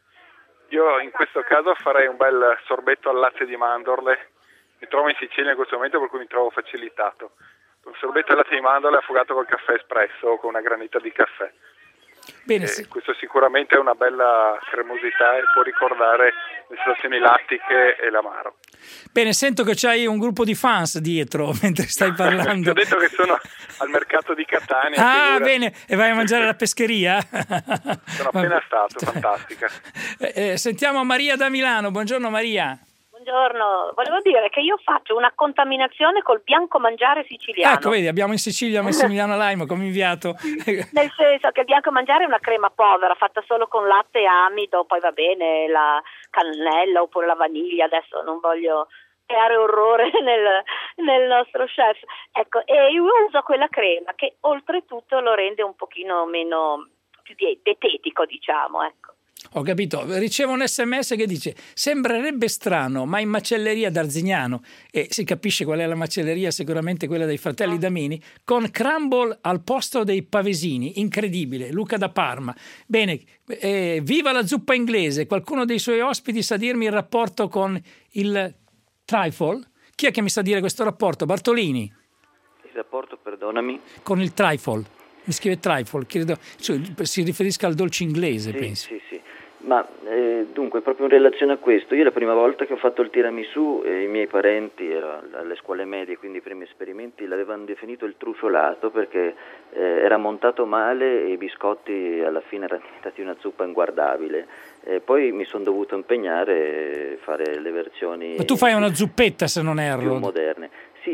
Io in questo caso farei un bel sorbetto al latte di mandorle. Mi trovo in Sicilia in questo momento, per cui mi trovo facilitato. Un sorbetto al latte di mandorle affogato col caffè espresso o con una granita di caffè. Bene, eh, sì. Questo sicuramente è una bella cremosità e può ricordare le sensazioni lattiche e l'amaro. Bene, sento che c'hai un gruppo di fans dietro mentre stai parlando. Ti ho detto che sono al mercato di Catania. Ah, figura. Bene, e vai a mangiare alla pescheria? Sono appena stato, fantastica. Eh, eh, sentiamo Maria da Milano. Buongiorno Maria. Buongiorno, volevo dire che io faccio una contaminazione col bianco mangiare siciliano. Ecco, vedi, abbiamo in Sicilia Massimiliano Laimo come inviato. Nel senso che il bianco mangiare è una crema povera, fatta solo con latte e amido, poi va bene la cannella oppure la vaniglia, adesso non voglio creare orrore nel, nel nostro chef. Ecco, e io uso quella crema che oltretutto lo rende un pochino meno, più dietetico, diciamo, ecco. Ho capito, ricevo un sms che dice sembrerebbe strano ma in macelleria d'Arzignano, e si capisce qual è la macelleria, sicuramente quella dei fratelli Damini, con crumble al posto dei pavesini, incredibile. Luca da Parma. Bene, eh, viva la zuppa inglese. Qualcuno dei suoi ospiti sa dirmi il rapporto con il trifle? Chi è che mi sa dire questo rapporto? Bartolini? Il rapporto, perdonami? Con il trifle. Mi scrive trifle, credo, cioè, si riferisca al dolce inglese, sì, penso. Sì, sì. Ma eh, dunque, proprio in relazione a questo, io la prima volta che ho fatto il tiramisù, eh, i miei parenti, ero alle scuole medie, quindi i primi esperimenti, l'avevano definito il truciolato perché eh, era montato male e i biscotti alla fine erano diventati una zuppa inguardabile. Eh, poi mi sono dovuto impegnare a fare le versioni... Ma tu fai una zuppetta, se non erro. Più moderne. Sì,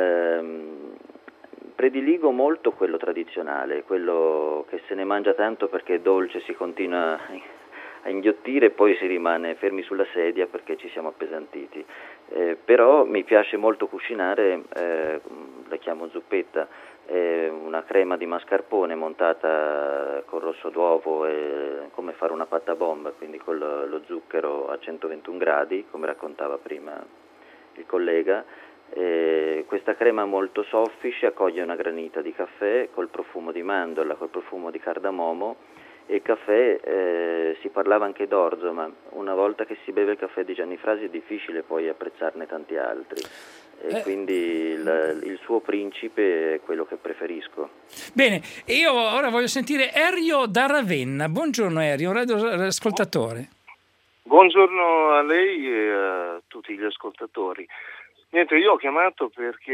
il... prediligo molto quello tradizionale, quello che se ne mangia tanto perché è dolce, si continua a inghiottire e poi si rimane fermi sulla sedia perché ci siamo appesantiti. Eh, però mi piace molto cucinare, eh, la chiamo zuppetta, eh, una crema di mascarpone montata con rosso d'uovo e come fare una patta bomba, quindi con lo, lo zucchero a centoventuno gradi, come raccontava prima il collega. Eh, questa crema molto soffice accoglie una granita di caffè col profumo di mandorla, col profumo di cardamomo, e il caffè, eh, si parlava anche d'orzo, ma una volta che si beve il caffè di Gianni Frasi è difficile poi apprezzarne tanti altri, e eh. quindi il, il suo principe è quello che preferisco. Bene, io ora voglio sentire Erio da Ravenna. Buongiorno Erio, radioascoltatore. Buongiorno a lei e a tutti gli ascoltatori. Niente, io ho chiamato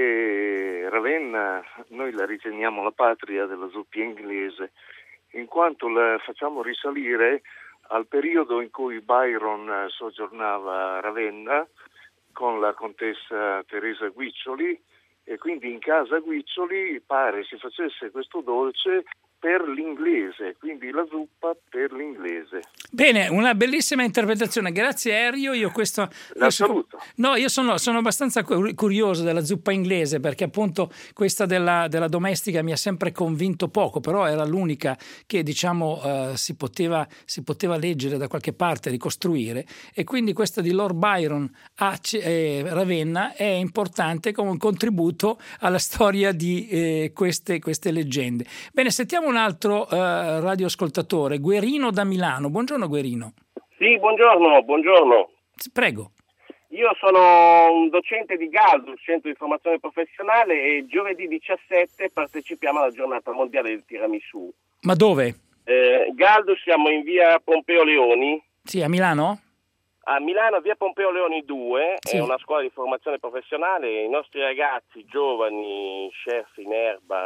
perché Ravenna noi la riteniamo la patria della zuppa inglese, in quanto la facciamo risalire al periodo in cui Byron soggiornava a Ravenna con la contessa Teresa Guiccioli, e quindi in casa Guiccioli pare si facesse questo dolce per l'inglese, quindi la zuppa per l'inglese. Bene, una bellissima interpretazione, grazie Erio. Io questo la io saluto. No, io sono, sono abbastanza curioso della zuppa inglese perché appunto questa della, della domestica mi ha sempre convinto poco, però era l'unica che diciamo uh, si poteva, si poteva leggere da qualche parte, ricostruire, e quindi questa di Lord Byron a eh, Ravenna è importante come un contributo alla storia di eh, queste, queste leggende. Bene, sentiamo un altro uh, radioascoltatore, Guerino da Milano. Buongiorno Guerino. Sì, buongiorno, buongiorno. Prego. Io sono un docente di Galdus, Centro di Formazione Professionale, e giovedì diciassette partecipiamo alla giornata mondiale del tiramisù. Ma dove? Eh, Galdus, siamo in via Pompeo Leoni. Sì, a Milano? A Milano, via Pompeo Leoni due, sì. È una scuola di formazione professionale. I nostri ragazzi giovani, chef in erba,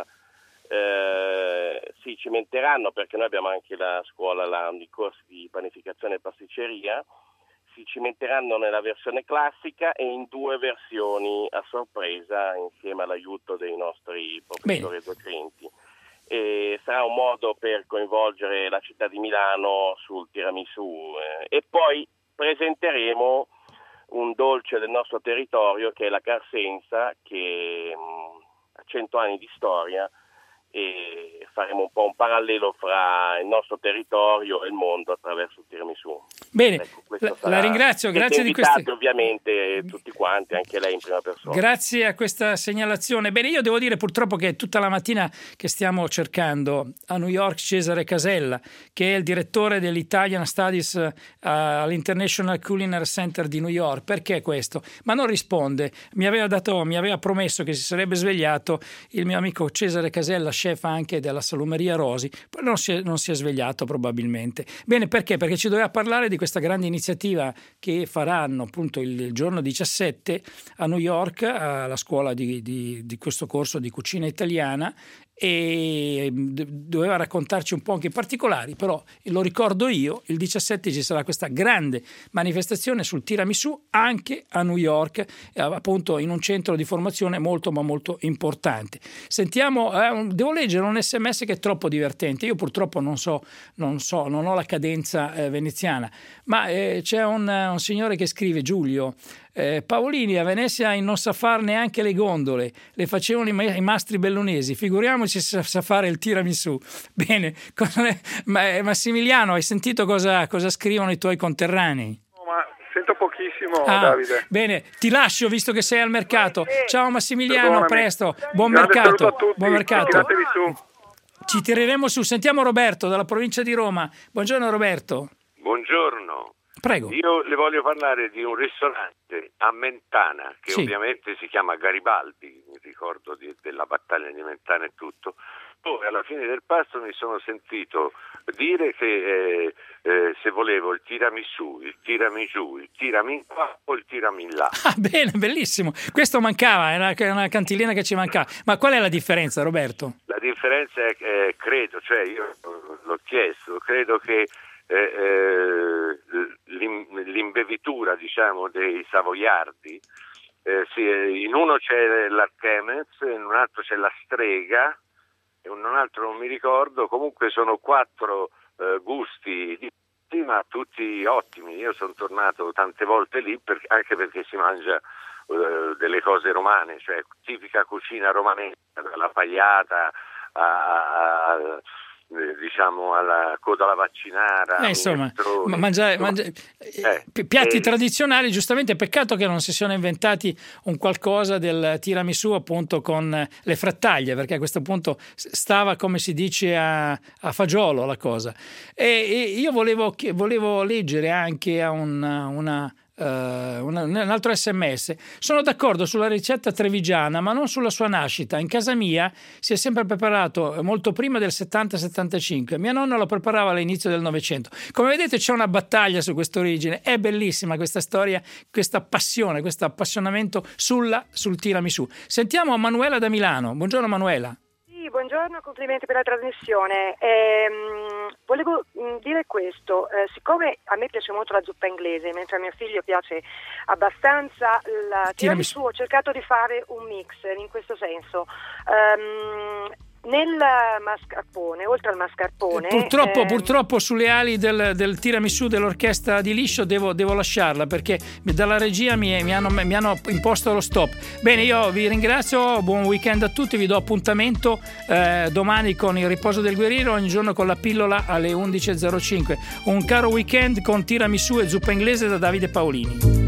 Eh, si cimenteranno, perché noi abbiamo anche la scuola là, di corsi di panificazione e pasticceria, si cimenteranno nella versione classica e in due versioni a sorpresa insieme all'aiuto dei nostri professori e docenti. E sarà un modo per coinvolgere la città di Milano sul tiramisù, eh, e poi presenteremo un dolce del nostro territorio che è la Carsenza, che mh, ha cento anni di storia, e faremo un po' un parallelo fra il nostro territorio e il mondo attraverso il tiramisù. Bene, ecco, la, la ringrazio, grazie di queste... ovviamente tutti quanti, anche lei in prima persona. Grazie a questa segnalazione. Bene, io devo dire purtroppo che è tutta la mattina che stiamo cercando a New York Cesare Casella, che è il direttore dell'Italian Studies uh, all'International Culinary Center di New York. Perché questo? Ma non risponde. Mi aveva dato, mi aveva promesso che si sarebbe svegliato il mio amico Cesare Casella, chef anche della Salumeria Rosi, poi non si, è, non si è svegliato probabilmente. Bene, perché? Perché ci doveva parlare di questa grande iniziativa che faranno appunto il, il giorno diciassette a New York, alla scuola di, di, di questo corso di cucina italiana, e doveva raccontarci un po' anche i particolari, però lo ricordo io, il diciassette ci sarà questa grande manifestazione sul tiramisù anche a New York, appunto in un centro di formazione molto ma molto importante. Sentiamo, eh, devo leggere un sms che è troppo divertente, io purtroppo non so, non so, non ho la cadenza eh, veneziana, ma eh, c'è un, un signore che scrive, Giulio, Eh, Paolini a Venezia non sa fare neanche le gondole, le facevano i, ma- i mastri bellunesi, figuriamoci se sa, sa fare il tiramisù. Bene, ma, Massimiliano, hai sentito cosa, cosa scrivono i tuoi conterranei? No, ma sento pochissimo, ah, Davide. Bene, ti lascio visto che sei al mercato. Ciao Massimiliano, a presto, buon Grande mercato. a tutti. Buon mercato. Tiratevi su. Ci tireremo su. Sentiamo Roberto dalla provincia di Roma. Buongiorno Roberto. Buongiorno. Prego. Io le voglio parlare di un ristorante a Mentana che sì. ovviamente si chiama Garibaldi, mi ricordo di, della battaglia di Mentana e tutto, dove alla fine del pasto mi sono sentito dire che eh, eh, se volevo il tiramisù, il tiramisù, il tiramin qua o il tiramin là. Ah, bene, bellissimo. Questo mancava, era una cantilena che ci mancava. Ma qual è la differenza, Roberto? La differenza è che eh, credo, cioè io l'ho chiesto, credo che Eh, eh, l'imbevitura diciamo dei savoiardi eh, sì, in uno c'è l'Archemez, in un altro c'è la Strega e in un altro non mi ricordo, comunque sono quattro eh, gusti diversi ma tutti ottimi. Io sono tornato tante volte lì per, anche perché si mangia eh, delle cose romane, cioè tipica cucina romanesca, dalla pagliata a, a diciamo alla coda alla vaccinara, eh, insomma, ma mangiare, mangiare eh, piatti eh, tradizionali. Giustamente, peccato che non si siano inventati un qualcosa del tiramisù appunto con le frattaglie, perché a questo punto stava, come si dice, a, a fagiolo la cosa. E, e io volevo, volevo leggere anche a una, una Uh, un, un altro sms. Sono d'accordo sulla ricetta trevigiana ma non sulla sua nascita. In casa mia si è sempre preparato molto prima del settanta settantacinque, mia nonna lo preparava all'inizio del Novecento. Come vedete c'è una battaglia su questa origine, è bellissima questa storia, questa passione, questo appassionamento sulla, sul tiramisù. Sentiamo Manuela da Milano. Buongiorno Manuela. Buongiorno, complimenti per la trasmissione. Ehm, volevo mh, dire questo, eh, siccome a me piace molto la zuppa inglese, mentre a mio figlio piace abbastanza la tiramisù, ho cercato di fare un mix in questo senso. Um, nel mascarpone, oltre al mascarpone... Purtroppo, eh, purtroppo sulle ali del, del tiramisù dell'orchestra di Liscio devo, devo lasciarla perché dalla regia mi, mi, hanno, mi hanno imposto lo stop. Bene, io vi ringrazio, buon weekend a tutti, vi do appuntamento eh, domani con il riposo del guerriero, ogni giorno con la pillola alle undici e zero cinque. Un caro weekend con tiramisù e zuppa inglese da Davide Paolini.